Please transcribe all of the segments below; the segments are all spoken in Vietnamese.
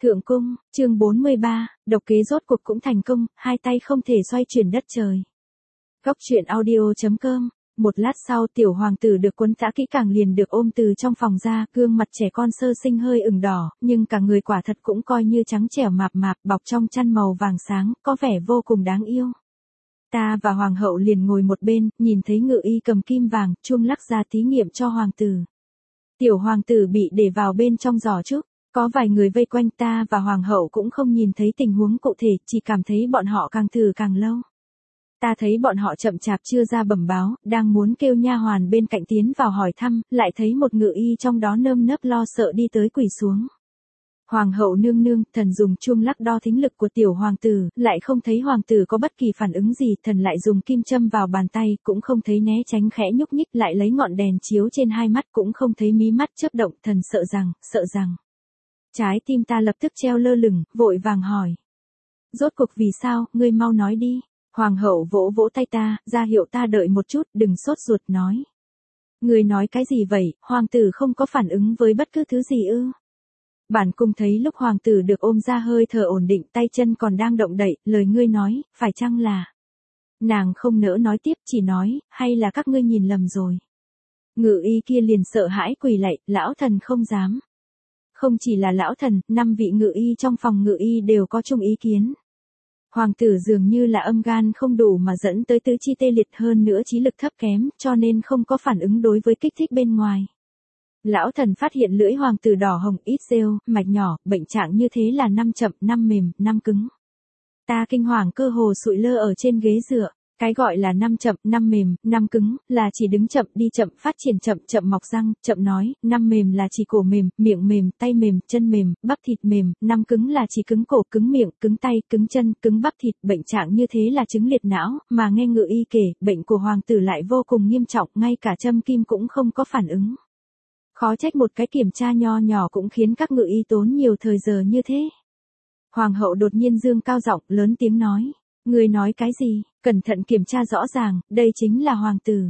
Thượng cung, chương 43, độc kế rốt cuộc cũng thành công, hai tay không thể xoay chuyển đất trời. Góc truyện audio.com. Một lát sau tiểu hoàng tử được quấn tã kỹ càng liền được ôm từ trong phòng ra, gương mặt trẻ con sơ sinh hơi ửng đỏ, nhưng cả người quả thật cũng coi như trắng trẻo mạp mạp bọc trong chăn màu vàng sáng, có vẻ vô cùng đáng yêu. Ta và hoàng hậu liền ngồi một bên, nhìn thấy ngự y cầm kim vàng, chuông lắc ra thí nghiệm cho hoàng tử. Tiểu hoàng tử bị để vào bên trong giỏ trước. Có vài người vây quanh ta và hoàng hậu cũng không nhìn thấy tình huống cụ thể, chỉ cảm thấy bọn họ càng thử càng lâu. Ta thấy bọn họ chậm chạp chưa ra bẩm báo, đang muốn kêu nha hoàn bên cạnh tiến vào hỏi thăm, lại thấy một ngự y trong đó nơm nớp lo sợ đi tới quỳ xuống. Hoàng hậu nương nương, thần dùng chuông lắc đo thính lực của tiểu hoàng tử, lại không thấy hoàng tử có bất kỳ phản ứng gì, thần lại dùng kim châm vào bàn tay, cũng không thấy né tránh khẽ nhúc nhích, lại lấy ngọn đèn chiếu trên hai mắt cũng không thấy mí mắt chớp động, thần sợ rằng. Trái tim ta lập tức treo lơ lửng, vội vàng hỏi. Rốt cuộc vì sao, ngươi mau nói đi. Hoàng hậu vỗ vỗ tay ta, ra hiệu ta đợi một chút, đừng sốt ruột nói. Ngươi nói cái gì vậy, hoàng tử không có phản ứng với bất cứ thứ gì ư? Bản cung thấy lúc hoàng tử được ôm ra hơi thở ổn định, tay chân còn đang động đậy, lời ngươi nói, phải chăng là... Nàng không nỡ nói tiếp, chỉ nói, hay là các ngươi nhìn lầm rồi. Ngự y kia liền sợ hãi quỳ lạy, lão thần không dám. Không chỉ là lão thần, 5 vị ngự y trong phòng ngự y đều có chung ý kiến. Hoàng tử dường như là âm gan không đủ mà dẫn tới tứ chi tê liệt, hơn nữa trí lực thấp kém, cho nên không có phản ứng đối với kích thích bên ngoài. Lão thần phát hiện lưỡi hoàng tử đỏ hồng, ít rêu, mạch nhỏ, bệnh trạng như thế là 5 chậm, 5 mềm, 5 cứng. Ta kinh hoàng cơ hồ sụi lơ ở trên ghế dựa. Cái gọi là 5 chậm, 5 mềm, 5 cứng, là chỉ đứng chậm, đi chậm, phát triển chậm, chậm mọc răng, chậm nói, 5 mềm là chỉ cổ mềm, miệng mềm, tay mềm, chân mềm, bắp thịt mềm, 5 cứng là chỉ cứng cổ, cứng miệng, cứng tay, cứng chân, cứng bắp thịt, bệnh trạng như thế là chứng liệt não, mà nghe ngự y kể, bệnh của hoàng tử lại vô cùng nghiêm trọng, ngay cả châm kim cũng không có phản ứng. Khó trách một cái kiểm tra nho nhỏ cũng khiến các ngự y tốn nhiều thời giờ như thế. Hoàng hậu đột nhiên dương cao giọng, lớn tiếng nói. Ngươi nói cái gì, cẩn thận kiểm tra rõ ràng, đây chính là hoàng tử.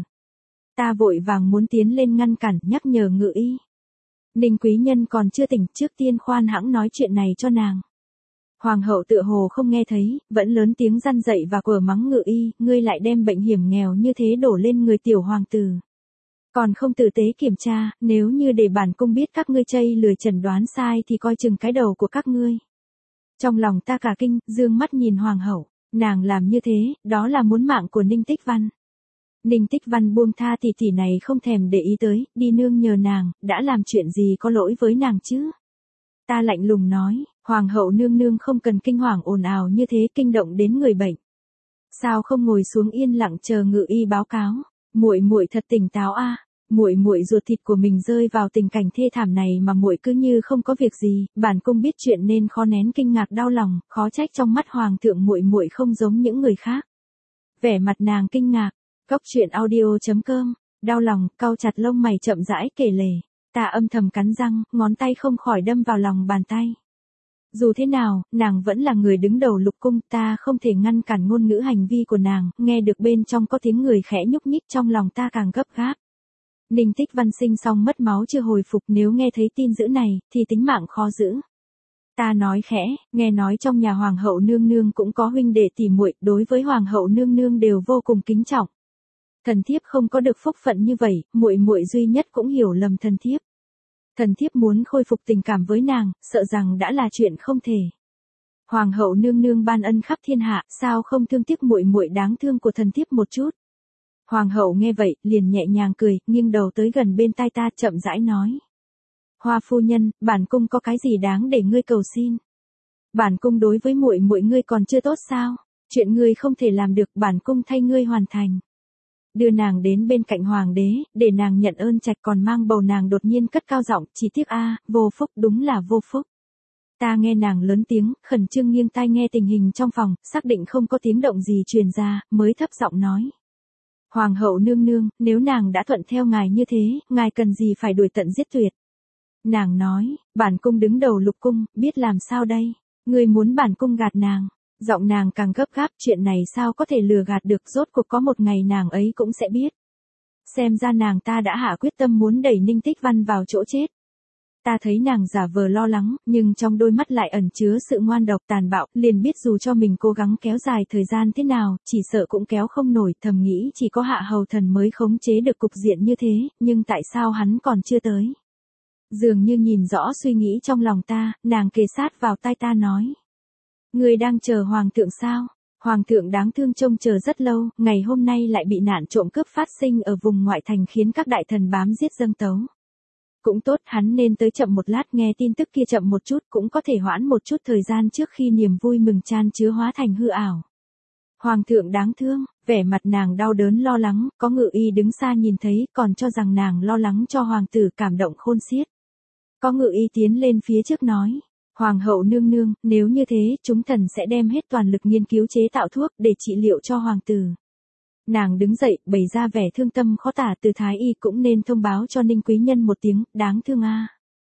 Ta vội vàng muốn tiến lên ngăn cản, nhắc nhở ngự y. Ninh quý nhân còn chưa tỉnh, trước tiên khoan hãng nói chuyện này cho nàng. Hoàng hậu tựa hồ không nghe thấy, vẫn lớn tiếng răn dậy và quở mắng ngự y, ngươi lại đem bệnh hiểm nghèo như thế đổ lên người tiểu hoàng tử. Còn không tử tế kiểm tra, nếu như để bản cung biết các ngươi chây lười chẩn đoán sai thì coi chừng cái đầu của các ngươi. Trong lòng ta cả kinh, dương mắt nhìn hoàng hậu. Nàng làm như thế, đó là muốn mạng của Ninh Tích Văn. Ninh Tích Văn buông tha tỷ này không thèm để ý tới, đi nương nhờ nàng, đã làm chuyện gì có lỗi với nàng chứ? Ta lạnh lùng nói, hoàng hậu nương nương không cần kinh hoàng ồn ào như thế, kinh động đến người bệnh. Sao không ngồi xuống yên lặng chờ ngự y báo cáo? Muội thật tỉnh táo a. Muội ruột thịt của mình rơi vào tình cảnh thê thảm này mà muội cứ như không có việc gì, bản cung biết chuyện nên khó nén kinh ngạc đau lòng, khó trách trong mắt hoàng thượng muội không giống những người khác. Vẻ mặt nàng kinh ngạc, góc truyện audio.com, đau lòng, cau chặt lông mày chậm rãi kể lể, ta âm thầm cắn răng, ngón tay không khỏi đâm vào lòng bàn tay. Dù thế nào, nàng vẫn là người đứng đầu lục cung, ta không thể ngăn cản ngôn ngữ hành vi của nàng, nghe được bên trong có tiếng người khẽ nhúc nhích trong lòng ta càng gấp gáp. Ninh Tích Văn sinh xong mất máu chưa hồi phục, nếu nghe thấy tin dữ này, thì tính mạng khó giữ. Ta nói khẽ, nghe nói trong nhà hoàng hậu nương nương cũng có huynh đệ tỷ muội, đối với hoàng hậu nương nương đều vô cùng kính trọng. Thần thiếp không có được phúc phận như vậy, muội duy nhất cũng hiểu lầm thần thiếp. Thần thiếp muốn khôi phục tình cảm với nàng, sợ rằng đã là chuyện không thể. Hoàng hậu nương nương ban ân khắp thiên hạ, sao không thương tiếc muội đáng thương của thần thiếp một chút? Hoàng hậu nghe vậy, liền nhẹ nhàng cười, nghiêng đầu tới gần bên tai ta chậm rãi nói. Hoa phu nhân, bản cung có cái gì đáng để ngươi cầu xin? Bản cung đối với muội ngươi còn chưa tốt sao? Chuyện ngươi không thể làm được, bản cung thay ngươi hoàn thành. Đưa nàng đến bên cạnh hoàng đế, để nàng nhận ơn trạch, còn mang bầu nàng đột nhiên cất cao giọng, chỉ tiếc a, vô phúc, đúng là vô phúc. Ta nghe nàng lớn tiếng, khẩn trương nghiêng tai nghe tình hình trong phòng, xác định không có tiếng động gì truyền ra, mới thấp giọng nói. Hoàng hậu nương nương, nếu nàng đã thuận theo ngài như thế, ngài cần gì phải đuổi tận giết tuyệt. Nàng nói, bản cung đứng đầu lục cung, biết làm sao đây, ngươi muốn bản cung gạt nàng. Giọng nàng càng gấp gáp, chuyện này sao có thể lừa gạt được, rốt cuộc có một ngày nàng ấy cũng sẽ biết. Xem ra nàng ta đã hạ quyết tâm muốn đẩy Ninh Tích Văn vào chỗ chết. Ta thấy nàng giả vờ lo lắng, nhưng trong đôi mắt lại ẩn chứa sự ngoan độc tàn bạo, liền biết dù cho mình cố gắng kéo dài thời gian thế nào, chỉ sợ cũng kéo không nổi, thầm nghĩ chỉ có Hạ Hầu Thần mới khống chế được cục diện như thế, nhưng tại sao hắn còn chưa tới? Dường như nhìn rõ suy nghĩ trong lòng ta, nàng kề sát vào tai ta nói. Người đang chờ hoàng thượng sao? Hoàng thượng đáng thương trông chờ rất lâu, ngày hôm nay lại bị nạn trộm cướp phát sinh ở vùng ngoại thành khiến các đại thần bám giết dâng tấu. Cũng tốt, hắn nên tới chậm một lát, nghe tin tức kia chậm một chút cũng có thể hoãn một chút thời gian trước khi niềm vui mừng chan chứa hóa thành hư ảo. Hoàng thượng đáng thương, vẻ mặt nàng đau đớn lo lắng, có ngự y đứng xa nhìn thấy còn cho rằng nàng lo lắng cho hoàng tử, cảm động khôn xiết. Có ngự y tiến lên phía trước nói. Hoàng hậu nương nương, nếu như thế, chúng thần sẽ đem hết toàn lực nghiên cứu chế tạo thuốc để trị liệu cho hoàng tử. Nàng đứng dậy, bày ra vẻ thương tâm khó tả, từ thái y cũng nên thông báo cho Ninh quý nhân một tiếng, đáng thương a.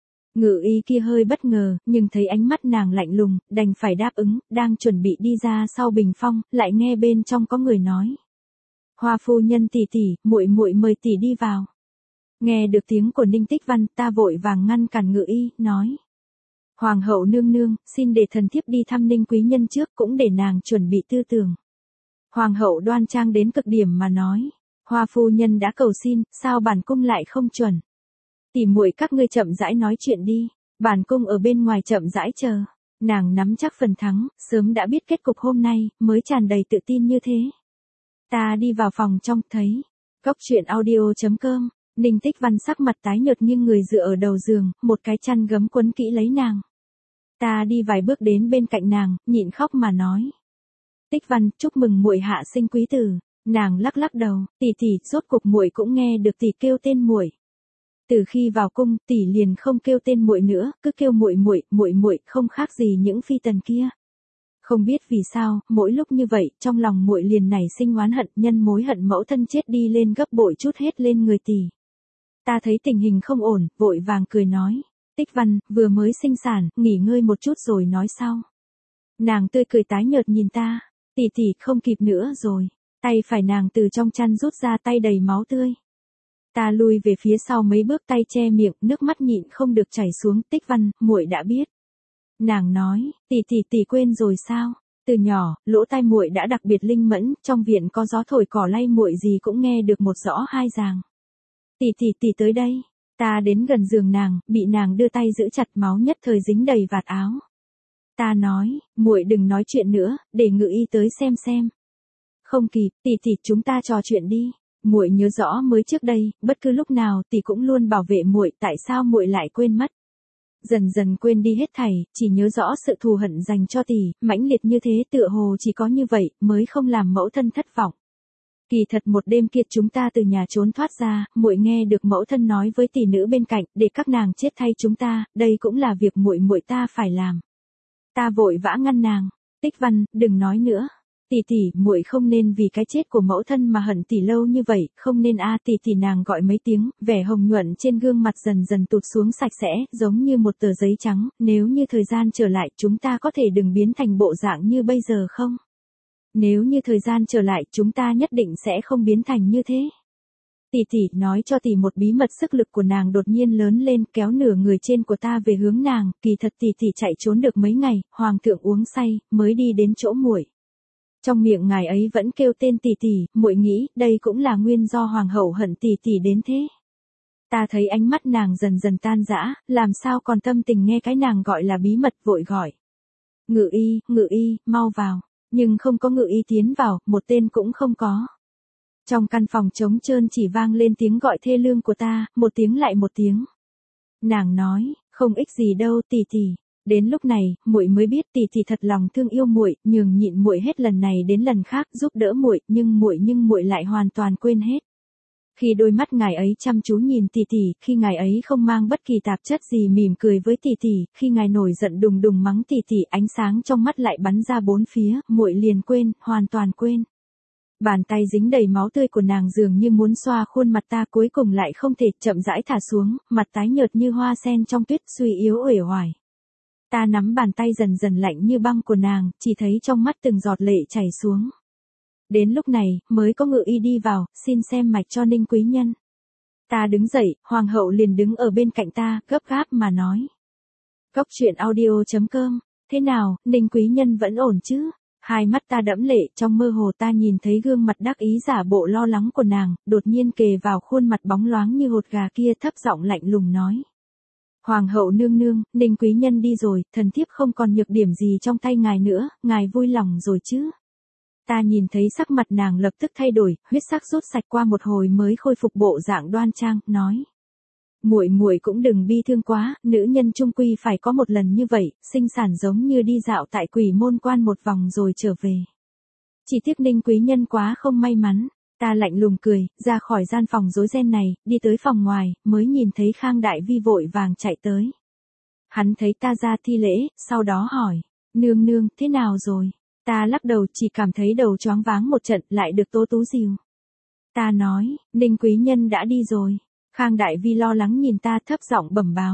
Ngự y kia hơi bất ngờ, nhưng thấy ánh mắt nàng lạnh lùng, đành phải đáp ứng, đang chuẩn bị đi ra sau bình phong, lại nghe bên trong có người nói. Hoa phu nhân tỷ tỷ, muội muội mời tỷ đi vào. Nghe được tiếng của Ninh Tích Văn, ta vội vàng ngăn cản ngự y, nói. Hoàng hậu nương nương, xin để thần thiếp đi thăm Ninh quý nhân trước, cũng để nàng chuẩn bị tư tưởng. Hoàng hậu đoan trang đến cực điểm mà nói. Hoa phu nhân đã cầu xin, sao bản cung lại không chuẩn? Tỉ muội các ngươi chậm rãi nói chuyện đi, bản cung ở bên ngoài chậm rãi chờ. Nàng nắm chắc phần thắng, sớm đã biết kết cục hôm nay, mới tràn đầy tự tin như thế. Ta đi vào phòng trong, thấy. Góc truyện audio.com, Ninh Tích Văn sắc mặt tái nhợt nghiêng người dựa ở đầu giường, một cái chăn gấm quấn kỹ lấy nàng. Ta đi vài bước đến bên cạnh nàng, nhịn khóc mà nói. Tích Văn, chúc mừng muội hạ sinh quý tử. Nàng lắc lắc đầu, tỷ tỷ, rốt cuộc muội cũng nghe được tỷ kêu tên muội. Từ khi vào cung, tỷ liền không kêu tên muội nữa, cứ kêu muội muội, muội muội, không khác gì những phi tần kia. Không biết vì sao, mỗi lúc như vậy, trong lòng muội liền nảy sinh oán hận, nhân mối hận mẫu thân chết đi lên gấp bội chút hết lên người tỷ. Ta thấy tình hình không ổn, vội vàng cười nói. Tích Văn, vừa mới sinh sản, nghỉ ngơi một chút rồi nói sau. Nàng tươi cười tái nhợt nhìn ta. Tỷ tỷ, không kịp nữa rồi. Tay phải nàng từ trong chăn rút ra, tay đầy máu tươi. Ta lui về phía sau mấy bước, tay che miệng, nước mắt nhịn không được chảy xuống. Tích Văn, muội đã biết. Nàng nói, tỷ quên rồi sao? Từ nhỏ, lỗ tai muội đã đặc biệt linh mẫn, trong viện có gió thổi cỏ lay muội gì cũng nghe được một rõ hai ràng. Tỷ tới đây. Ta đến gần giường nàng, bị nàng đưa tay giữ chặt, máu nhất thời dính đầy vạt áo. Ta nói, muội đừng nói chuyện nữa, để ngự y tới xem. Không kịp, tỷ chúng ta trò chuyện đi. Muội nhớ rõ mới trước đây, bất cứ lúc nào tỷ cũng luôn bảo vệ muội, tại sao muội lại quên mất? Dần dần quên đi hết thảy, chỉ nhớ rõ sự thù hận dành cho tỷ, mãnh liệt như thế, tựa hồ chỉ có như vậy mới không làm mẫu thân thất vọng. Kỳ thật một đêm kia chúng ta từ nhà trốn thoát ra, muội nghe được mẫu thân nói với tỷ nữ bên cạnh, để các nàng chết thay chúng ta, đây cũng là việc muội ta phải làm. Ta vội vã ngăn nàng. Tích Văn, đừng nói nữa. Tỷ, muội không nên vì cái chết của mẫu thân mà hận tỷ lâu như vậy, không nên a. Tỷ nàng gọi mấy tiếng, vẻ hồng nhuận trên gương mặt dần dần tụt xuống sạch sẽ, giống như một tờ giấy trắng, nếu như thời gian trở lại, chúng ta có thể đừng biến thành bộ dạng như bây giờ không? Nếu như thời gian trở lại, chúng ta nhất định sẽ không biến thành như thế. Tỷ nói cho tỷ một bí mật. Sức lực của nàng đột nhiên lớn lên, kéo nửa người trên của ta về hướng nàng, kỳ thật tỷ chạy trốn được mấy ngày, hoàng thượng uống say, mới đi đến chỗ muội. Trong miệng ngài ấy vẫn kêu tên tỷ, muội nghĩ, đây cũng là nguyên do hoàng hậu hận tỷ đến thế. Ta thấy ánh mắt nàng dần dần tan rã, làm sao còn tâm tình nghe cái nàng gọi là bí mật, vội gọi. Ngự y, mau vào. Nhưng không có ngự y tiến vào, một tên cũng không có. Trong căn phòng trống trơn chỉ vang lên tiếng gọi thê lương của ta, một tiếng lại một tiếng. Nàng nói, không ích gì đâu tỷ. Đến lúc này, muội mới biết tỷ thật lòng thương yêu muội, nhường nhịn muội hết lần này đến lần khác, giúp đỡ muội, nhưng muội lại hoàn toàn quên hết. Khi đôi mắt ngài ấy chăm chú nhìn tỷ, khi ngài ấy không mang bất kỳ tạp chất gì mỉm cười với tỷ, khi ngài nổi giận đùng đùng mắng tỷ, ánh sáng trong mắt lại bắn ra bốn phía, muội liền quên, hoàn toàn quên. Bàn tay dính đầy máu tươi của nàng dường như muốn xoa khuôn mặt ta, cuối cùng lại không thể, chậm rãi thả xuống, mặt tái nhợt như hoa sen trong tuyết, suy yếu uể oải. Ta nắm bàn tay dần dần lạnh như băng của nàng, chỉ thấy trong mắt từng giọt lệ chảy xuống. Đến lúc này, mới có ngự y đi vào, xin xem mạch cho Ninh quý nhân. Ta đứng dậy, hoàng hậu liền đứng ở bên cạnh ta, gấp gáp mà nói. Góc truyện audio.com, thế nào, Ninh quý nhân vẫn ổn chứ? Hai mắt ta đẫm lệ, trong mơ hồ ta nhìn thấy gương mặt đắc ý giả bộ lo lắng của nàng, đột nhiên kề vào khuôn mặt bóng loáng như hột gà kia, thấp giọng lạnh lùng nói. Hoàng hậu nương nương, Ninh quý nhân đi rồi, thần thiếp không còn nhược điểm gì trong tay ngài nữa, ngài vui lòng rồi chứ? Ta nhìn thấy sắc mặt nàng lập tức thay đổi, huyết sắc rút sạch qua một hồi mới khôi phục bộ dạng đoan trang, nói. Muội muội cũng đừng bi thương quá, nữ nhân chung quy phải có một lần như vậy, sinh sản giống như đi dạo tại Quỷ Môn Quan một vòng rồi trở về. Chỉ tiếc Ninh quý nhân quá không may mắn. Ta lạnh lùng cười, ra khỏi gian phòng rối ren này, đi tới phòng ngoài, mới nhìn thấy Khang Đại Vi vội vàng chạy tới. Hắn thấy ta ra thi lễ, sau đó hỏi, nương nương, thế nào rồi? Ta lắc đầu, chỉ cảm thấy đầu choáng váng một trận, lại được Tố Tú dìu. Ta nói, Ninh quý nhân đã đi rồi. Khang Đại Vi lo lắng nhìn ta, thấp giọng bẩm báo.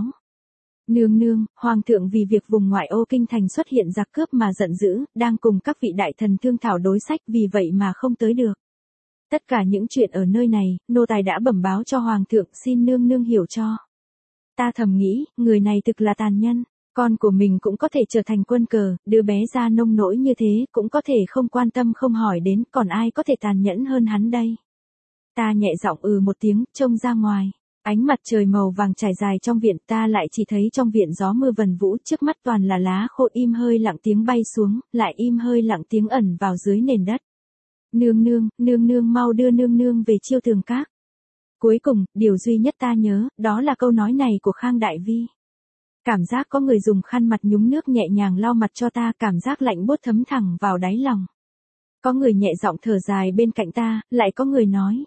Nương nương, hoàng thượng vì việc vùng ngoại ô kinh thành xuất hiện giặc cướp mà giận dữ, đang cùng các vị đại thần thương thảo đối sách, vì vậy mà không tới được. Tất cả những chuyện ở nơi này, nô tài đã bẩm báo cho hoàng thượng, xin nương nương hiểu cho. Ta thầm nghĩ, người này thực là tàn nhân, con của mình cũng có thể trở thành quân cờ, đứa bé ra nông nỗi như thế cũng có thể không quan tâm không hỏi đến, còn ai có thể tàn nhẫn hơn hắn đây. Ta nhẹ giọng một tiếng, trông ra ngoài. Ánh mặt trời màu vàng trải dài trong viện, ta lại chỉ thấy trong viện gió mưa vần vũ, trước mắt toàn là lá khô im hơi lặng tiếng bay xuống, lại im hơi lặng tiếng ẩn vào dưới nền đất. Nương nương mau đưa nương nương về Chiêu Tường Các. Cuối cùng, điều duy nhất ta nhớ, đó là câu nói này của Khang Đại Vi. Cảm giác có người dùng khăn mặt nhúng nước nhẹ nhàng lau mặt cho ta, cảm giác lạnh buốt thấm thẳng vào đáy lòng. Có người nhẹ giọng thở dài bên cạnh ta, lại có người nói.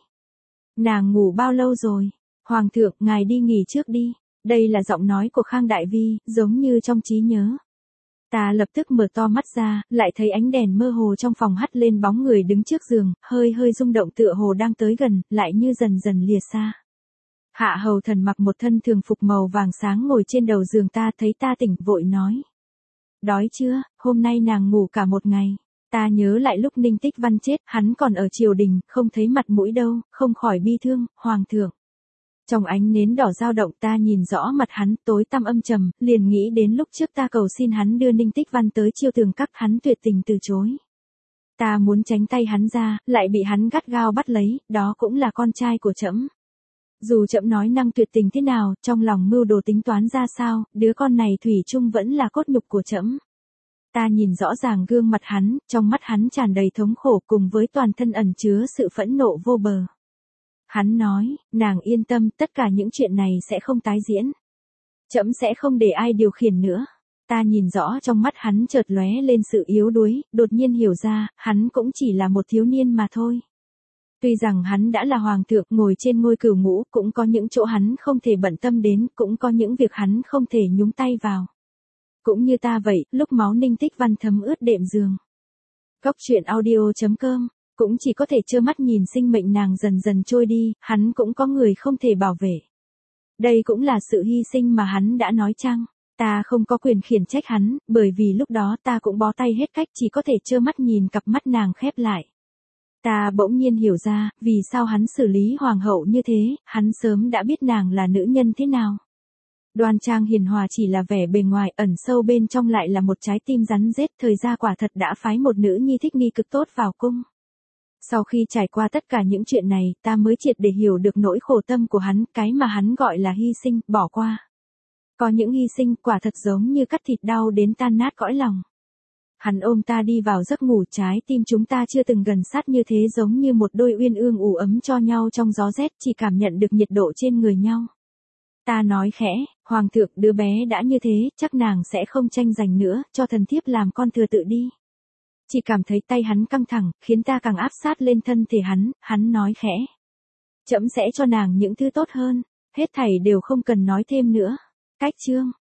Nàng ngủ bao lâu rồi? Hoàng thượng, ngài đi nghỉ trước đi. Đây là giọng nói của Khang Đại Vi, giống như trong trí nhớ. Ta lập tức mở to mắt ra, lại thấy ánh đèn mơ hồ trong phòng hắt lên bóng người đứng trước giường, hơi rung động tựa hồ đang tới gần, lại như dần dần lìa xa. Hạ hầu thần mặc một thân thường phục màu vàng sáng ngồi trên đầu giường ta, thấy ta tỉnh vội nói. Đói chưa, hôm nay nàng ngủ cả một ngày. Ta nhớ lại lúc Ninh Tích Văn chết, hắn còn ở triều đình, không thấy mặt mũi đâu, không khỏi bi thương, hoàng thượng. Trong ánh nến đỏ dao động ta nhìn rõ mặt hắn, tối tăm âm trầm, liền nghĩ đến lúc trước ta cầu xin hắn đưa Ninh Tích Văn tới Chiêu Tường Các, hắn tuyệt tình từ chối. Ta muốn tránh tay hắn ra, lại bị hắn gắt gao bắt lấy, đó cũng là con trai của trẫm. Dù trẫm nói năng tuyệt tình thế nào, trong lòng mưu đồ tính toán ra sao, đứa con này thủy chung vẫn là cốt nhục của trẫm. Ta nhìn rõ ràng gương mặt hắn, trong mắt hắn tràn đầy thống khổ cùng với toàn thân ẩn chứa sự phẫn nộ vô bờ. Hắn nói, nàng yên tâm, tất cả những chuyện này sẽ không tái diễn. Trẫm sẽ không để ai điều khiển nữa. Ta nhìn rõ trong mắt hắn chợt lóe lên sự yếu đuối, đột nhiên hiểu ra, hắn cũng chỉ là một thiếu niên mà thôi. Tuy rằng hắn đã là hoàng thượng ngồi trên ngôi cửu ngũ, cũng có những chỗ hắn không thể bận tâm đến, cũng có những việc hắn không thể nhúng tay vào. Cũng như ta vậy, lúc máu Ninh Tích Văn thấm ướt đệm giường. Góc truyện audio.com, cũng chỉ có thể trơ mắt nhìn sinh mệnh nàng dần dần trôi đi, hắn cũng có người không thể bảo vệ. Đây cũng là sự hy sinh mà hắn đã nói chăng? Ta không có quyền khiển trách hắn, bởi vì lúc đó ta cũng bó tay hết cách, chỉ có thể trơ mắt nhìn cặp mắt nàng khép lại. Ta bỗng nhiên hiểu ra, vì sao hắn xử lý hoàng hậu như thế, hắn sớm đã biết nàng là nữ nhân thế nào. Đoan trang hiền hòa chỉ là vẻ bề ngoài, ẩn sâu bên trong lại là một trái tim rắn rết, thời gia quả thật đã phái một nữ nhi thích nghi cực tốt vào cung. Sau khi trải qua tất cả những chuyện này, ta mới triệt để hiểu được nỗi khổ tâm của hắn, cái mà hắn gọi là hy sinh, bỏ qua. Có những hy sinh quả thật giống như cắt thịt đau đến tan nát cõi lòng. Hắn ôm ta đi vào giấc ngủ, trái tim chúng ta chưa từng gần sát như thế, giống như một đôi uyên ương ủ ấm cho nhau trong gió rét, chỉ cảm nhận được nhiệt độ trên người nhau. Ta nói khẽ, hoàng thượng, đứa bé đã như thế, chắc nàng sẽ không tranh giành nữa, cho thần thiếp làm con thừa tự đi. Chỉ cảm thấy tay hắn căng thẳng, khiến ta càng áp sát lên thân thể hắn nói khẽ. Trẫm sẽ cho nàng những thứ tốt hơn, hết thảy đều không cần nói thêm nữa. Cách chương.